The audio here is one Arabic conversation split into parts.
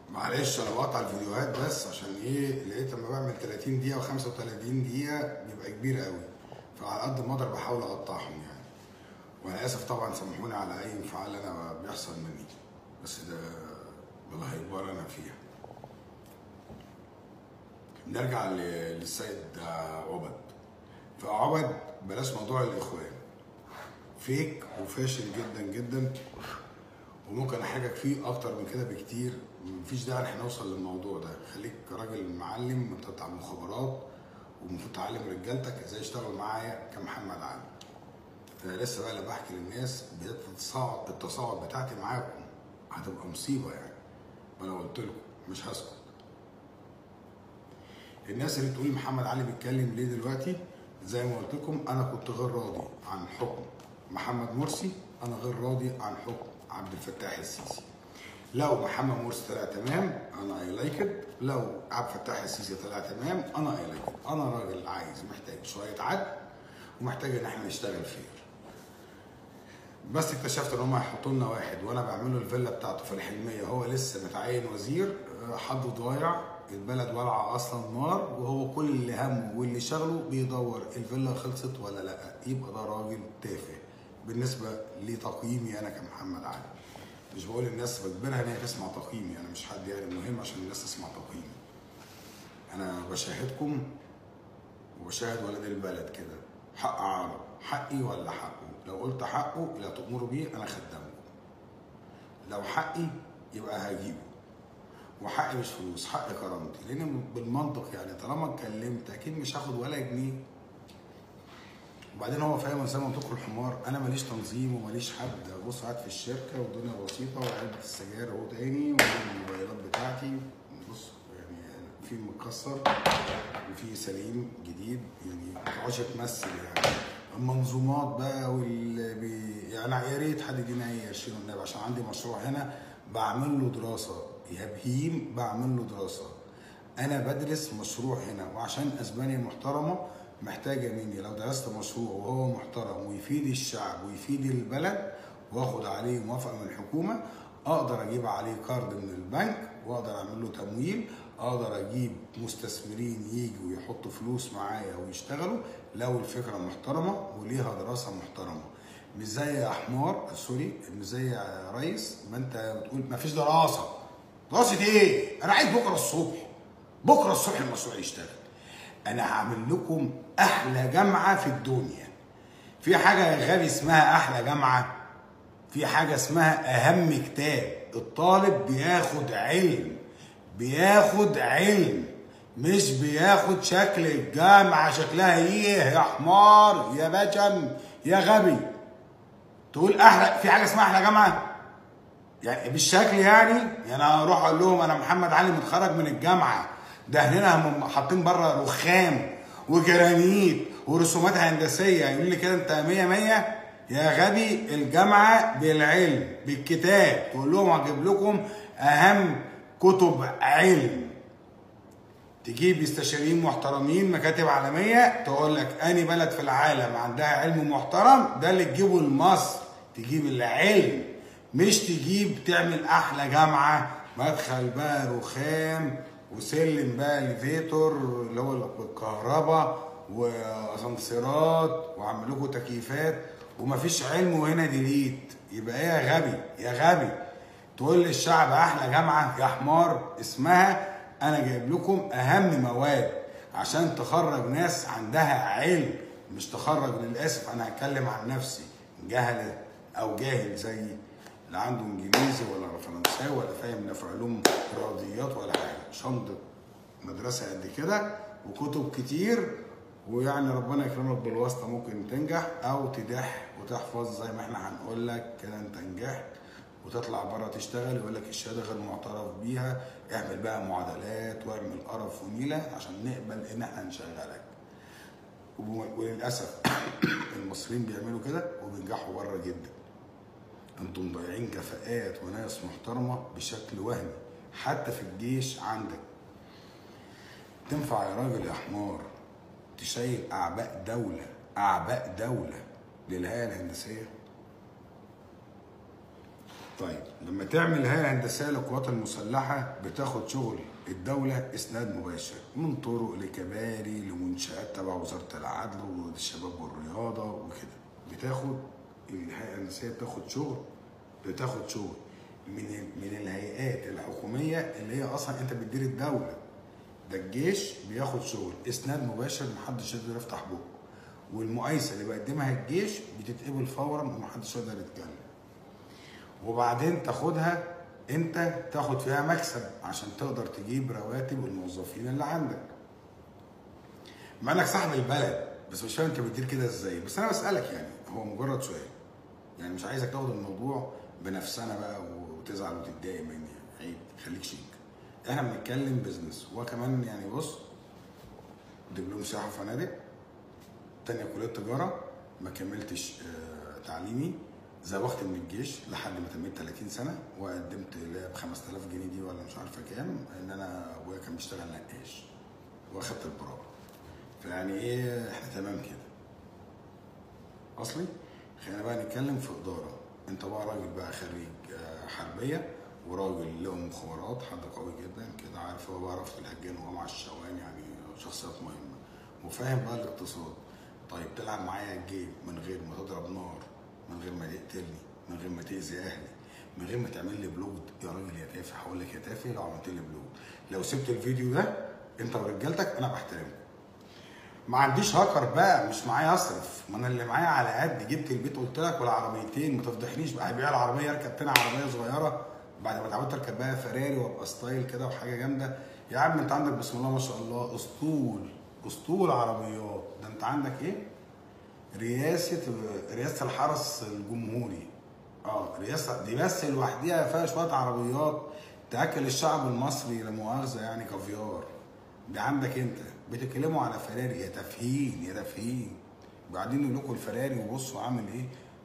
معلش انا بقطع الفيديوهات بس عشان ايه، لقيت لما بعمل 30 دقيقه و35 دقيقه بيبقى كبير قوي، فعلى قد ما اقدر بحاول اقطعهم يعني. وانا اسف طبعا، سامحوني على اي انفعال انا بيحصل مني، بس ده والله اجبار انا فيها. نرجع للسيد عبد. فعبد بلاش موضوع الاخوان، فيك وفاشل جدا جدا، وممكن احرجك فيه اكتر من كده بكتير. مفيش داعي ان احنا نوصل للموضوع ده. خليك راجل معلم، انت بتاع مخابرات ومفروض تعلم رجالتك ازاي يشتغلوا معايا كمحمد علي. فلسه بقى اللي بحكي للناس بدايه التصاعد بتاعتي معاكم هتبقى مصيبه يعني. وانا قلت لكم مش هسكت. الناس اللي تقول محمد علي بيتكلم ليه دلوقتي، زي ما قلت لكم انا كنت غير راضي عن حكم محمد مرسي، انا غير راضي عن حكم عبد الفتاح السيسي. لو محمد مرسي طلع تمام انا اي لايك ات، لو عبد الفتاح السيسي طلع تمام انا اي لايك ات. انا راجل عايز محتاج شويه عدل ومحتاج ان احنا نشتغل فيه. بس اكتشفت ان هم هيحطوا لنا واحد وانا بعمل له الفيلا بتاعته في الحلميه، هو لسه متعين وزير، حد ضايع، البلد والعه اصلا نار، وهو كل اللي همه واللي شغله بيدور الفيلا خلصت ولا لا. يبقى ده راجل تافه بالنسبه لتقييمي انا كمحمد علي. مش بقول الناس بجبرها ان هي تسمع تقييمي، انا مش حد يعني مهم عشان الناس تسمع تقييمي. انا بشاهدكم وبشاهد ولاد البلد كده، حق عرب، حقي ولا حقه؟ لو قلت حقه لا تأمروا بيه انا خدامكم، لو حقي يبقى هجيبه، وحقي مش فلوس، حقي كرامتي، لان بالمنطق يعني طالما اتكلمت اكيد مش هاخد ولا جنيه. وبعدين هو فاهم زي ما تاكل الحمار، انا ماليش تنظيم وماليش حد. بص قاعد في الشركه والدنيا بسيطه، وعلبه السجاير اهو تاني، والموبايلات بتاعتي بص يعني في متكسر وفي سليم جديد، يعني ما تقعدش تمثل يعني. المنظومات بقى يعني يا ريت حد يدينا اي قرشين والنبي، عشان عندي مشروع هنا بعمل له دراسه يا بهيم، بعمل له دراسه. انا بدرس مشروع هنا، وعشان اسبانيا محترمه محتاجه مني لو درست مشروع وهو محترم ويفيد الشعب ويفيد البلد واخد عليه موافقه من الحكومه، اقدر اجيب عليه كارد من البنك واقدر اعمل له تمويل، اقدر اجيب مستثمرين يجوا يحطوا فلوس معايا ويشتغلوا لو الفكره محترمه وليها دراسه محترمه. مش زي يا حمار سوري، مش زي يا ريس ما انت بتقول ما فيش دراسه. دراسه ايه؟ انا عايز بكره الصبح، بكره الصبح المشروع يشتغل. انا هعمل لكم احلى جامعه في الدنيا. في حاجه يا غبي اسمها احلى جامعه؟ في حاجه اسمها اهم كتاب. الطالب بياخد علم، بياخد علم، مش بياخد شكل الجامعه شكلها ايه يا حمار يا بشم يا غبي. تقول احلى، في حاجه اسمها احلى جامعه يعني بالشكل يعني انا اروح اقول لهم انا محمد علي متخرج من الجامعه، ده هنا هم حاطين بره رخام وجرانيت ورسومات هندسيه، يقول لي كده انت 100 100 يا غبي. الجامعه بالعلم بالكتاب. تقول لهم هجيب لكم اهم كتب علم، تجيب استشاريين محترمين مكاتب عالميه تقول لك اني بلد في العالم عندها علم محترم، ده اللي تجيبه لمصر. تجيب العلم، مش تجيب تعمل احلى جامعه مدخل بقى رخام وسلم بقى ليفيتور اللي هو بالكهرباء واسانسيرات وعمل لكم تكييفات ومفيش علم وهنا ديليت. يبقى ايه يا غبي يا غبي؟ تقول للشعب احلى جامعه يا حمار؟ اسمها انا جايب لكم اهم مواد عشان تخرج ناس عندها علم، مش تخرج للاسف انا هتكلم عن نفسي جهله او جاهل زي لا عنده انجليزي ولا فرنساوي ولا فاهم لا في علوم رياضيات ولا حاجه. شنطه مدرسه قد كده وكتب كتير، ويعني ربنا يكرمك بالواسطه ممكن تنجح او تدح وتحفظ زي ما احنا هنقول لك كده انت نجحت، وتطلع بره تشتغل يقول لك الشهاده غير معترف بيها، اعمل بقى معادلات واعمل قرف ونيله عشان نقبل ان احنا نشغلك. وللاسف المصريين بيعملوا كده وبينجحوا بره جدا. انتم مضيعين كفاءات وناس محترمه بشكل وهمي. حتى في الجيش عندك تنفع يا راجل يا حمار تشيل اعباء دوله، اعباء دوله للهيئه الهندسيه؟ طيب لما تعمل هيئه هندسيه للقوات المسلحه بتاخد شغل الدوله اسناد مباشر، من طرق لكباري لمنشات تبع وزاره العدل والشباب والرياضه وكده. بتاخد الهيئه الهندسيه بتاخد شغل من الهيئات الحكوميه اللي هي اصلا انت بتدير الدوله. ده الجيش بياخد شغل اسناد مباشر، محدش يقدر يفتح بقه، والمقايسه اللي بيقدمها الجيش بتتقبل فورا ومحدش يقدر يتكلم. وبعدين تاخدها انت، تاخد فيها مكسب عشان تقدر تجيب رواتب الموظفين اللي عندك. مع انك صاحب البلد، بس مش فاهم انت بتدير كده ازاي. بس انا بسالك يعني، هو مجرد سؤال يعني، مش عايزك تاخد الموضوع بنفسنا بقى وتزعل وتتضايق مني. عيب، خليك شيك. احنا بنتكلم بيزنس. وكمان يعني بص، دبلوم سياحه وفنادق، تانية كليه تجاره، ما كملتش تعليمي، زوغت من الجيش لحد ما تميت 30 سنه، وقدمت اللي هي ب 5000 جنيه دي ولا مش عارفه كام، ان انا ابويا كان بيشتغل نقاش واخدت البراءه. فيعني ايه، احنا تمام كده اصلي. خلينا بقى نتكلم في اداره. انت بقى راجل بقى خريج حربيه، وراجل له مخابرات، حد قوي جدا كده، عارف هو بقى رفض الهجان ومع الشوان، يعني شخصيات مهمه وفاهم بقى الاقتصاد. طيب تلعب معايا الجيم من غير ما تضرب نار، من غير ما تقتلني، من غير ما تاذي اهلي، من غير ما تعمل لي بلوج. يا راجل يا تافه، هقول لك يا تافه لو عملت لي بلوج. لو سبت الفيديو ده انت ورجالتك انا بحترمك. ما عنديش هاكر بقى، مش معايا اصرف، ما انا اللي معايا على قد. جبت البيت قلت لك والعربيتين، ما تفضحنيش بقى. هبيع العربيه اركب تاني عربيه صغيره بعد ما اتعودت اركب بقى فراري وابقى ستايل كده وحاجه جامده. يا عم انت عندك بسم الله ما شاء الله اسطول عربيات. ده انت عندك ايه؟ رئاسه الحرس الجمهوري. رئاسه دي بس لوحديها فيها شويه عربيات تاكل الشعب المصري لا مؤاخذه يعني كافيار. ده عندك انت بتتكلموا على فراري. يا تافهين يا تافهين. بعدين يقول لكم الفراري وبصوا عامل ايه،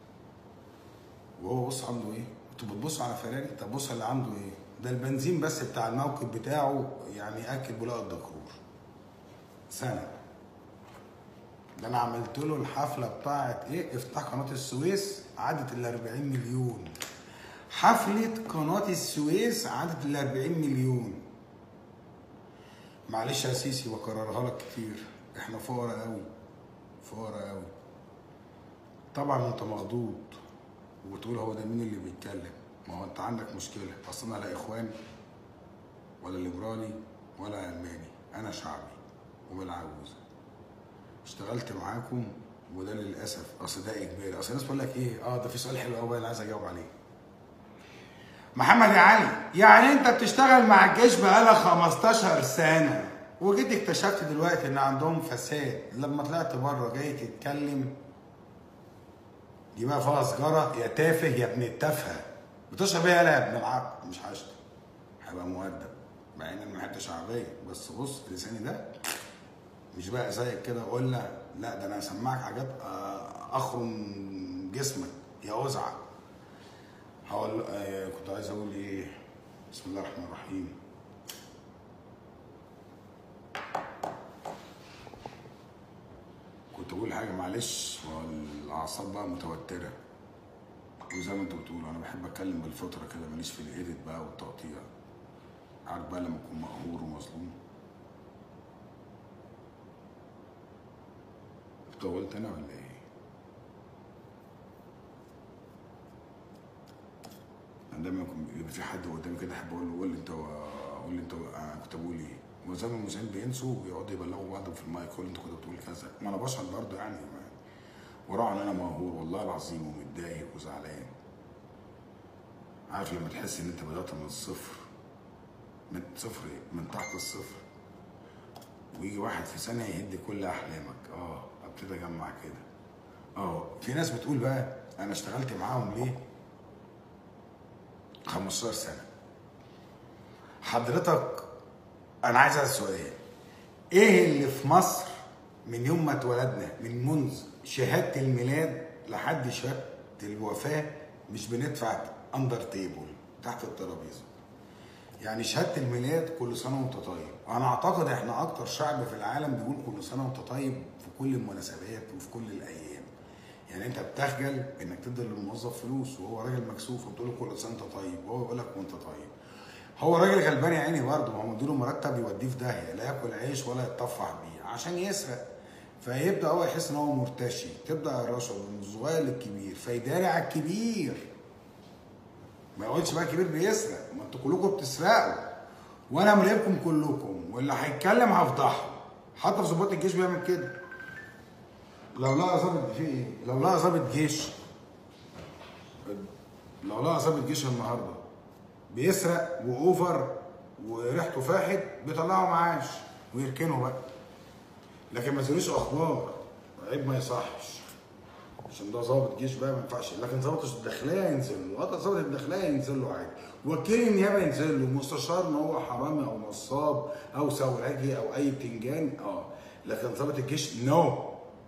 وهو بص عنده ايه. انتوا بتبصوا على فراري؟ طب بص اللي عنده ايه. ده البنزين بس بتاع الموكب بتاعه يعني اكل بلاء الدكرور سنه. ده انا عملت له الحفله بتاعت ايه، افتتاح قناه السويس، عدت ال 40 مليون. حفله قناه السويس عدت ال 40 مليون. معلش يا سيسي بكررها لك كتير، احنا فقراء قوي، فقراء قوي. طبعا انت مخضوض وبتقول هو ده مين اللي بيتكلم. ما هو انت عندك مشكله. اصل انا لا اخوان ولا ليبرالي ولا علماني، انا شعبي وبالعجوزه. اشتغلت معاكم وده للاسف. اصل ده اجباري. اصل الناس بتقول لك ايه، ده في سؤال حلو قوي انا عايز اجاوب عليه. محمد يا علي، يعني انت بتشتغل مع الجيش بقالك 15 سنه وجيت اكتشفت دلوقتي ان عندهم فساد، لما طلعت بره جاي تتكلم دي بقى فيها سجاره؟ يا تافه يا ابن التافهه. بتشرب ايه يا ابن العقل؟ مش هشرب، هبقى مؤدب مع ان انا حته شعبيه. بس بص لساني ده مش بقى زيك كده ولا لا، ده انا هسمعك حاجات اخرم جسمك يا ازعه. هقول كنت عايز اقول ايه. بسم الله الرحمن الرحيم. كنت بقول حاجه معلش، والاعصاب بقى متوتره، وزي ما انت بتقول انا بحب اتكلم بالفطره كده، ماليش في الايديت بقى والتقطيع. عارف بقى لما اكون مقهور ومظلوم. طولت انا ولا ايه؟ انا دايما يبقى في حد قدامي كده احب اقول له قول لي انت انا كنت بقول ايه. وزي ما المذيعين بينسوا ويقعدوا يبلغوا بعض في المايك، يقول انت كنت بتقول كذا. ما انا بشر برضه يعني، وراء ان انا مقهور والله العظيم ومتضايق وزعلان. عارف لما تحس ان انت بدات من الصفر، من صفر ايه؟ من تحت الصفر، ويجي واحد في ثانيه يهد كل احلامك. ابتدي اجمع كده. في ناس بتقول بقى انا اشتغلت معاهم ليه 15 سنه. حضرتك انا عايز اسال سؤال، ايه اللي في مصر من يوم ما اتولدنا، من منذ شهاده الميلاد لحد شهاده الوفاه، مش بندفع اندر تيبل تحت الترابيزه؟ يعني شهاده الميلاد كل سنه وانت طيب. انا اعتقد احنا اكتر شعب في العالم بيقول كل سنه وانت طيب في كل المناسبات وفي كل الايام. يعني انت بتخجل انك تدي للموظف فلوس وهو راجل مكسوف وبتقول له كل سنه انت طيب، وهو بيقول لك وانت طيب. هو راجل غلبان يا عيني برضه، ما هو مديله مرتب يوديه في داهيه، لا ياكل عيش ولا يتطفح بيه عشان يسرق. فيبدا هو يحس ان هو مرتشي، تبدا الرشوه من الصغير للكبير، فيداري على الكبير. ما يقولش بقى الكبير بيسرق، ما انتوا كلكم بتسرقوا وانا مراقبكم كلكم، واللي هيتكلم هفضحه. حتى في ضباط الجيش بيعمل كده. لو لقى ضابط في ايه؟ لو لقى ضابط جيش النهارده بيسرق واوفر وريحته فاحت، بيطلعوا معاش ويركنوا بقى. لكن ما تقوليش اخبار، عيب ما يصحش. عشان ده ضابط جيش بقى ما ينفعش، لكن ضابط الداخليه ينزل له، ضابط الداخليه ينزل له عادي، وكيل النيابه ينزل له، مستشار ان هو حرامي او نصاب او سولاجي او اي بتنجان لكن ضابط الجيش نو.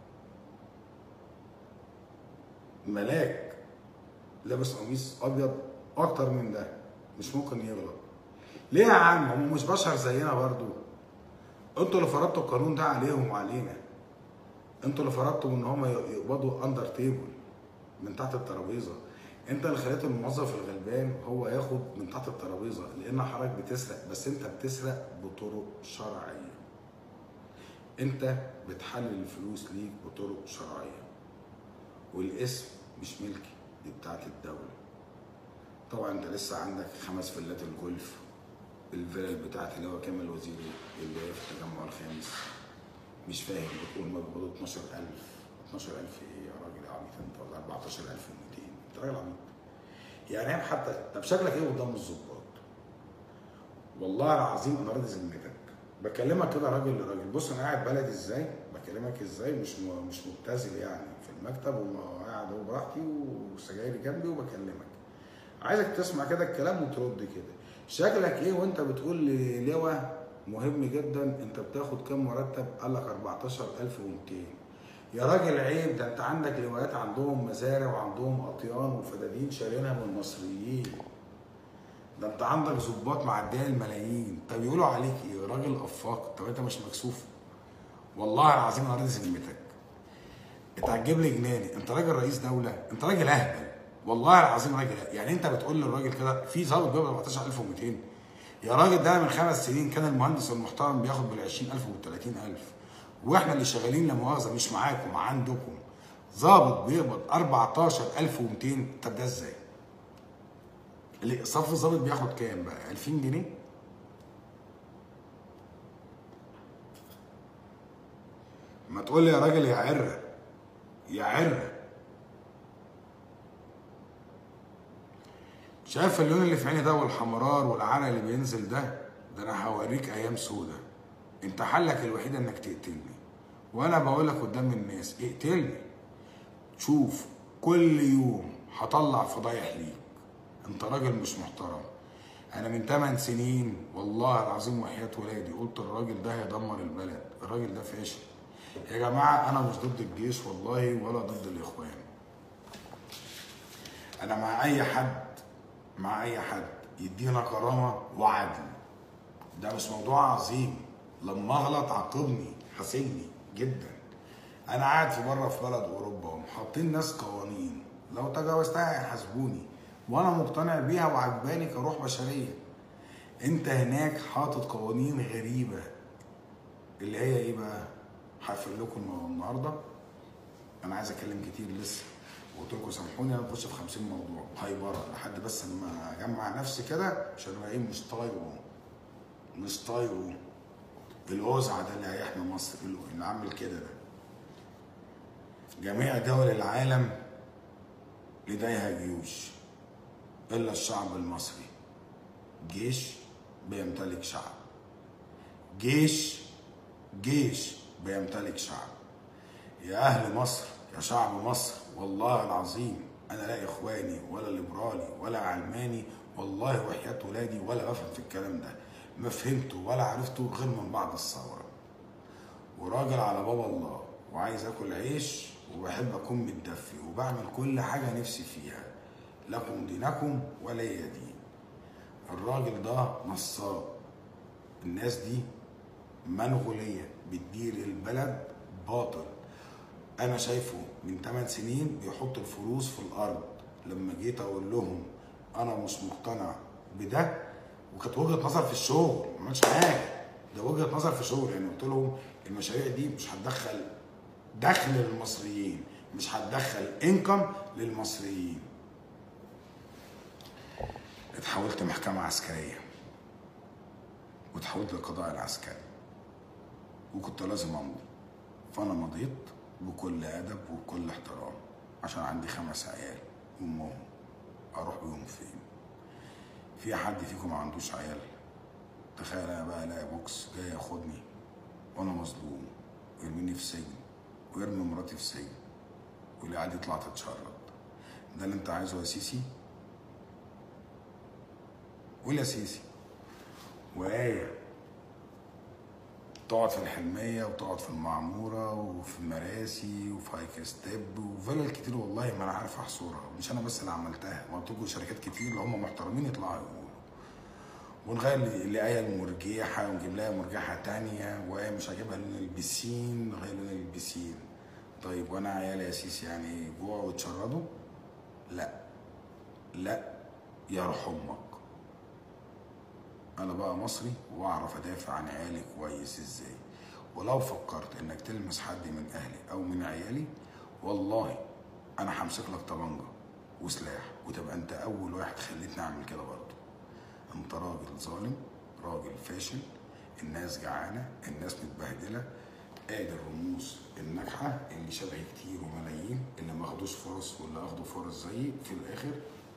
ملاك لابس قميص ابيض اكتر من ده مش ممكن يغلط. ليه يا عم؟ هم مش بشر زينا برضو؟ انتوا اللي فرضتوا القانون ده عليهم وعلينا. انتوا اللي فرضتوا ان هم يقبضوا اندر تيبل من تحت الترابيزه. انت اللي خليت الموظف الغلبان هو ياخد من تحت الترابيزه، لان حضرتك بتسرق، بس انت بتسرق بطرق شرعيه. انت بتحلل الفلوس ليك بطرق شرعيه، والاسم مش ملكي، دي بتاعت الدوله. طبعا انت لسه عندك 5 فيلات الجولف، الفيلل بتاعت اللي هو كامل وزيري اللي هي في التجمع الخامس. مش فاهم، بتقول ما بيقبضوا 12,000. 12,000 ايه يا راجل عبيط انت؟ ولا 14,200؟ انت راجل عبيط. يعني عيب حتى. طب شكلك ايه قدام الظباط؟ والله العظيم انا راضي ذمتك، بكلمك كده راجل لراجل. بص انا قاعد بلدي ازاي، بكلمك ازاي، مش مبتذل يعني في المكتب وقاعد اهو براحتي وسجايري جنبي وبكلمك. عايزك تسمع كده الكلام وترد كده. شكلك ايه وانت بتقول لي لواء مهم جدا انت بتاخد كام مرتب؟ قال لك 14,200. يا راجل عيب، ده انت عندك لواءات عندهم مزارع وعندهم اطيان وفدادين شارينها من المصريين. ده انت عندك ضباط معديه الملايين. طب يقولوا عليك ايه؟ راجل افاق. طب انت مش مكسوف؟ والله العظيم انا راضي ذمتك. انت هتجيب لي جناني؟ انت راجل رئيس دوله، انت راجل اهبل. والله العظيم راجل. يعني انت بتقول للراجل كده في ضابط بيقبض 14,200؟ يا راجل ده من 5 سنين كان المهندس المحترم بياخد بال 20,000 وبال 30,000، واحنا اللي شغالين لا مؤاخذه مش معاكم عندكم ضابط بيقبض 14,200. طب ده ازاي؟ اللي صف الضابط بياخد كام بقى؟ 2000 جنيه؟ ما تقول لي يا راجل يا عره، يا عره. شايف اللون اللي في عيني ده والحمرار والعرق اللي بينزل ده انا هوريك ايام سودة. انت حلك الوحيد انك تقتلني، وانا بقول لك قدام الناس اقتلني. شوف كل يوم هطلع فضايح ليك. انت راجل مش محترم. انا من 8 سنين والله العظيم وحياة ولادي قلت الراجل ده هيدمر البلد، الراجل ده فاشل. يا جماعة انا مش ضد الجيش والله ولا ضد الاخوان. انا مع اي حد يدينا كرامة وعدل. ده مش موضوع عظيم. لما اغلط عاقبني حاسبني جدا. انا قاعد في بره في بلد اوروبا ومحطين ناس قوانين لو تجاوزتها هيحاسبوني، وانا مقتنع بيها وعجباني كروح بشريه. انت هناك حاطط قوانين غريبه اللي هي ايه بقى؟ هقفل لكم النهارده. انا عايز اتكلم كتير لسه، وقلت لكم سامحوني انا بخش في 50 موضوع هيبره لحد بس لما اجمع نفسي كده، عشان انا ايه مش طايقه الوزع ده اللي هيحمي مصر، اللي عامل كده ده. جميع دول العالم لديها جيوش الا الشعب المصري. جيش بيمتلك شعب، جيش بيمتلك شعب. يا اهل مصر، يا شعب مصر، والله العظيم انا لا اخواني ولا ليبرالي ولا علماني والله وحياة ولادي ولا بفهم في الكلام ده. ما فهمته ولا عرفته غير من بعد الثوره. وراجل على باب الله وعايز اكل عيش وبحب اكون متدفي وبعمل كل حاجه نفسي فيها. لكم دينكم ولي دين. الراجل ده نصاب. الناس دي منغوليه بتدير البلد باطل. انا شايفه من 8 سنين بيحط الفلوس في الارض. لما جيت اقول لهم انا مش مقتنع بده، وكانت وجهه نظر في الشغل، ما عملتش حاجه، ده وجهه نظر في الشغل. يعني قلت لهم المشاريع دي مش هتدخل دخل للمصريين، مش هتدخل انكم للمصريين. اتحولت محكمه عسكريه وتحولت للقضاء العسكري، وكنت لازم امضي، فانا مضيت بكل ادب وبكل احترام عشان عندي 5 عيال وامهم، اروح بيهم فين؟ في حد فيكم ما عندوش عيال؟ تخيل انا بقى الاقي بوكس جاي ياخدني وانا مظلوم ويرميني في سجن ويرمي مراتي في سجن واللي قاعد يطلع تتشرد. ده اللي انت عايزه يا سيسي؟ قول يا سيسي. وآية تقعد في الحلمية وتقعد في المعمورة وفي المراسي وفي هايك ستيب وفلل كتير، والله ما انا عارف احصرها، مش انا بس اللي عملتها، قلت شركات كتير اللي هم محترمين يطلعوا يقولوا. ونغير لآية المرجحة ونجيب لها مرجحة تانية، وآية مش عاجبها لون البسين نغير لون البسين. طيب وانا عيالي يا سيسي يعني جوع وتشردوا؟ لا لا يرحم امك. انا بقى مصري واعرف ادافع عن عيالي كويس ازاي، ولو فكرت انك تلمس حد من اهلي او من عيالي والله انا همسك لك طبنجه وسلاح، وتبقى انت اول واحد خليتني اعمل كده برضه. انت راجل ظالم، راجل فاشل، الناس جعانه، الناس متبهدله، ادي الرموز الناجحه اللي شبهي كتير وملايين، اللي ما اخدوش فرص واللي اخدوا فرص زيي في الاخر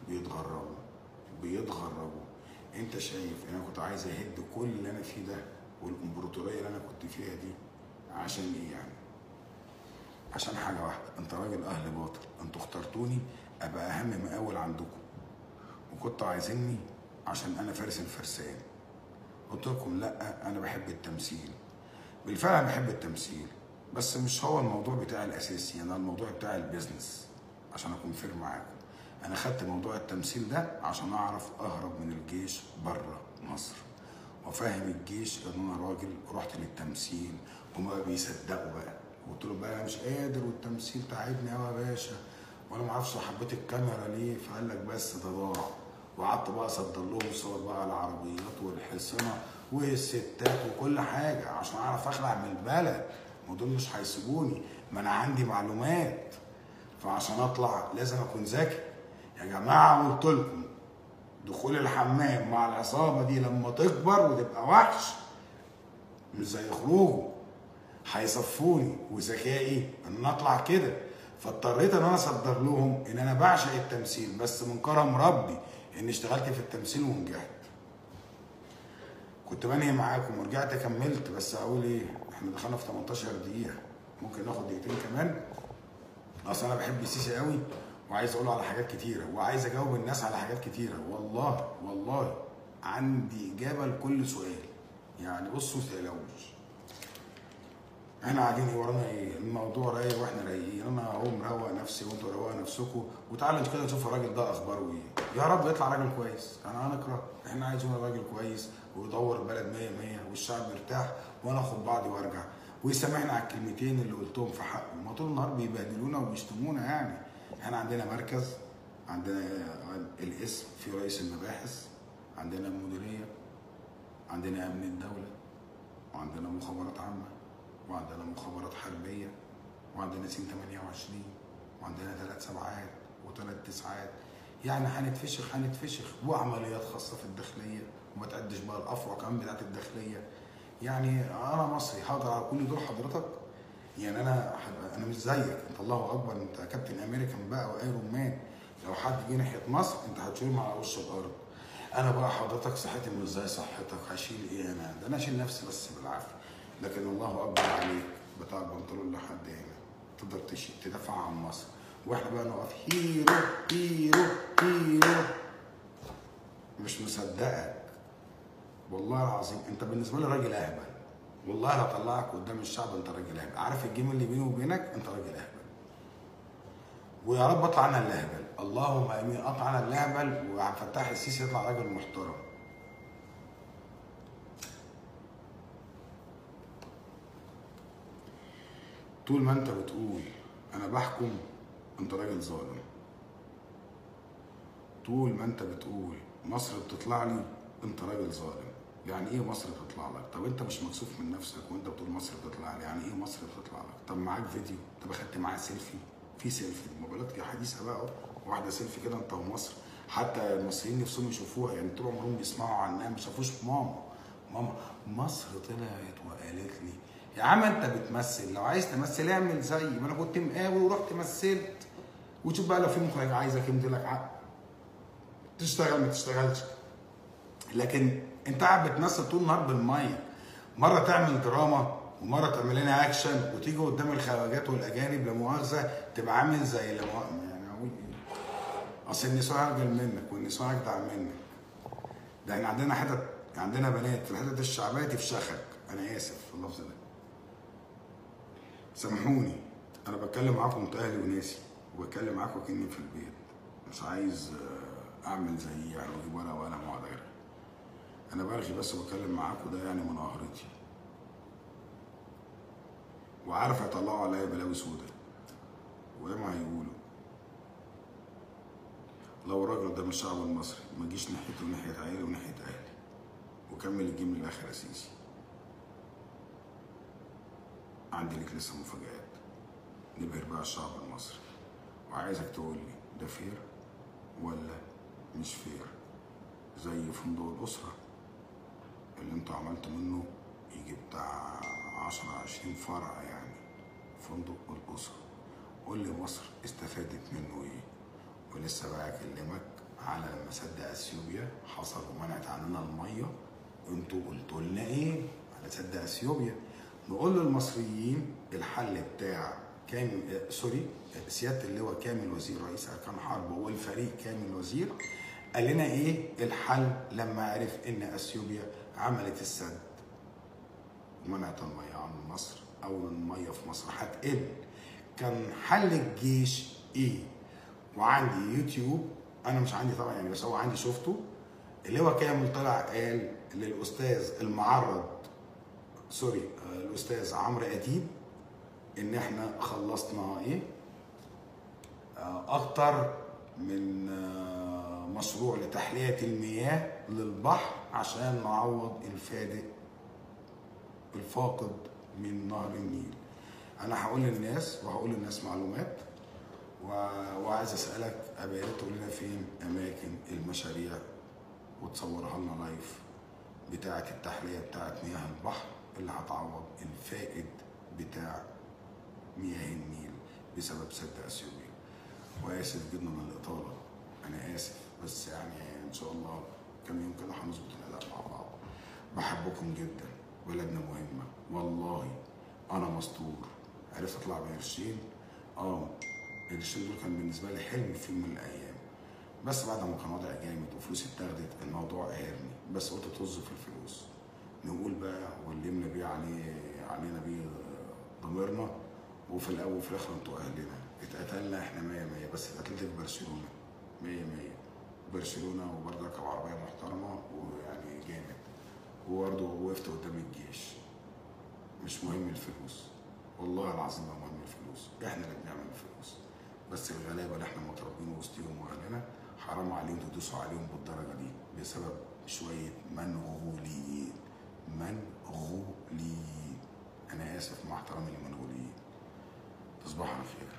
بيتغربوا. انت شايف انا كنت عايز اهد كل اللي انا فيه ده والامبراطوريه اللي انا كنت فيها دي عشان ايه يعني؟ عشان حاجه واحده، انت راجل اهل باطل، انتوا اخترتوني ابقى اهم مقاول عندكم، وكنتوا عايزيني عشان انا فارس الفرسان. قلت لكم لا، انا بحب التمثيل. بالفعل انا بحب التمثيل، بس مش هو الموضوع بتاعي الاساسي، انا الموضوع بتاعي البيزنس. عشان اكون فير معاكم، انا خدت موضوع التمثيل ده عشان اعرف اهرب من الجيش بره مصر، وافهم الجيش ان انا راجل رحت للتمثيل. وما بيصدقوا بقى، قلت له بقى انا مش قادر والتمثيل تعبني قوي يا باشا، وانا ما اعرفش حبيت الكاميرا ليه، فقال لك بس ده ضاع. وقعدت بقى اصدر لهم صور بقى على العربيات والحصنه والستات وكل حاجه عشان اعرف اخلع من البلد، ما دول مش هيسيبوني، ما انا عندي معلومات. فعشان اطلع لازم اكون ذكي يا جماعه. قلت لكم دخول الحمام مع العصابه دي لما تكبر وتبقى وحش مش زي خروجه، هيصفوني، وذكائي ان انا اطلع كده. فاضطريت ان انا اصدر لهم ان انا بعشق التمثيل، بس من كرم ربي اني اشتغلت في التمثيل ونجحت. كنت بنهي معاكم ورجعت كملت، بس اقول ايه، احنا دخلنا في 18 دقيقه، ممكن ناخد دقيقتين كمان. اصل انا بحب السيسي قوي وعايز اقوله على حاجات كتيره، وعايز اجاوب الناس على حاجات كتيره، والله عندي اجابه لكل سؤال. يعني بصوا متقلقوش، احنا قاعدين ورانا ايه؟ الموضوع رايق واحنا رايقين، انا اهو مروق نفسي وانتوا روقوا نفسكم، وتعالوا كده نشوف الراجل ده اخباره ايه. يا رب يطلع راجل كويس، انا هنكره، احنا عايزين راجل كويس ويدور البلد 100 100 والشعب مرتاح، وانا اخد بعضي وارجع ويسامحنا على الكلمتين اللي قلتهم في حقه. ما طول النهار بيبهدلونا وبيشتمونا يعني. احنا عندنا مركز، عندنا الاسم، في رئيس المباحث، عندنا المديريه، عندنا امن الدوله، وعندنا مخابرات عامه، وعندنا مخابرات حربيه، وعندنا سين 28، وعندنا 3 سبعات و3 تسعات. يعني هنتفشخ وعمليات خاصه في الداخليه، وما تعدش بقى الافرع كمان بتاعت الداخليه. يعني انا مصري هقدر على كل دول حضرتك؟ يعني انا مش زيك، انت الله اكبر، انت كابتن امريكان بقى وايرون مان، لو حد جه ناحيه مصر انت هتشيلهم على وش الارض. انا بقى حضرتك صحتي مش زي صحتك، هشيل ايه انا؟ ده انا اشيل نفسي بس بالعافيه، لكن الله اكبر عليك بتاع البنطلون لحد هنا تقدر تدافع عن مصر، واحنا بقى نقف هيرو هيرو هيرو. مش مصدقك والله العظيم، انت بالنسبه لي راجل اهبل، والله لو طلعك قدام الشعب انت راجل اهبل. عارف الجيم اللي بيني وبينك؟ انت راجل اهبل، ويا رب اطلع انا الاهبل، اللهم امين، اطلع انا الاهبل وعبد الفتاح السيسي يطلع راجل محترم. طول ما انت بتقول انا بحكم، انت راجل ظالم. طول ما انت بتقول مصر بتطلع لي انت راجل ظالم. يعني ايه مصر بتطلع لك؟ طب انت مش مكسوف من نفسك وانت بتقول مصر بتطلع لي؟ يعني ايه مصر بتطلع لك؟ طب معاك فيديو؟ طب اخدت معاه سيلفي؟ في سيلفي، الموبايلات دي حديثه بقى اهو، واحده سيلفي كده انت ومصر. حتى المصريين نفسهم يشوفوها، يعني طول عمرهم بيسمعوا عنها ما شافوش ماما. ماما مصر طلعت وقالت لي. يا عم انت بتمثل، لو عايز تمثل اعمل زي ما انا كنت مقاوي ورحت مثلت، وتشوف بقى لو في مخرج عايزك يمضي لك عقد تشتغل ما تشتغلش. لكن انت قاعد بتمثل طول النهار بالمايك، مره تعمل دراما ومره تعمل لنا اكشن، وتيجي قدام الخواجات والاجانب لا مؤاخذه تبقى عامل زي لا مؤاخذه. يعني اقول ايه؟ اصل النسوان اجمل منك والنسوان اجدع منك. ده احنا عندنا حتت، عندنا بنات في الحتت الشعبيه تفشخك. انا اسف في اللفظ ده، سامحوني. انا بتكلم معاكم انتوا اهلي وناسي، وبتكلم معاكم كاني في البيت، مش عايز اعمل زي يعني واجيب ورقه وقلم واقعد اجري. انا برغي بس وبتكلم معاكم، ده يعني من قهرتي، وعارف هيطلعوا عليا بلاوي سودا وياما هيقولوا. لو راجل قدام الشعب المصري ما تجيش ناحيته وناحيه عيالي وناحيه اهلي، وكمل الجيم للاخر يا سيسي. عندي ليك لسه مفاجآت. نبهر بقى الشعب المصري، وعايزك تقول لي ده فير ولا مش فير. زي فندق الأسرة اللي انتوا عملتوا منه يجي بتاع 10-20 فرع، يعني فندق الأسرة. قول لي مصر استفادت منه ايه؟ ولسه بقى اكلمك على لما سد اثيوبيا حصل ومنعت عننا الميه، انتوا قلتوا لنا ايه على سد اثيوبيا؟ نقول للمصريين الحل بتاع كامل سياده اللواء كامل وزير رئيس اركان حرب والفريق كامل وزير قال لنا ايه الحل لما عرف ان اثيوبيا عملت السد ومنعت الميه عن مصر، او الميه في مصر هتقل. كان حل الجيش ايه؟ وعندي يوتيوب، انا مش عندي طبعا يعني، بس هو عندي شفته. اللواء كامل طلع قال للاستاذ المعرض الاستاذ عمرو اديب ان احنا خلصنا ايه اكتر من مشروع لتحلية المياه للبحر عشان نعوض الفاقد من نهر النيل. انا هقول للناس وهقول للناس معلومات، وعايز اسالك ابقى تقول لنا فين اماكن المشاريع وتصورها لنا لايف بتاعه التحليه بتاعه مياه البحر اللي هتعوض الفائد بتاع مياه النيل بسبب سد اثيوبيا. واسف جدا من الاطاله، انا اسف، بس يعني ان شاء الله كم يوم كده هنظبط الاداء مع بعض. بحبكم جدا، بلدنا مهمه والله. انا مستور، عرفت اطلع بقرشين. القرشين دول كان بالنسبه لي حلم في يوم من الايام، بس بعد ما كان وضعي جامد وفلوسي اتاخدت الموضوع قاهرني، بس قلت طز في الفلوس نقول بقى واللي يملى بيه علينا بيه ضميرنا. وفي الاول وفي الاخر انتوا اهلنا. اتقتلنا احنا 100 بس اتقتلت في برشلونه 100 برشلونه، وبرضه اركب عربيه محترمه ويعني جامد، وبرضه وقفت قدام الجيش. مش مهم الفلوس، والله العظيم ما مهم الفلوس، احنا اللي بنعمل الفلوس. بس الغلابه اللي احنا متربيين وسطيهم واهلنا حرام عليهم تدوسوا عليهم بالدرجه دي بسبب شويه منغوليين. انا اسف مع احترامي للمنغوليين. تصبحوا على خير.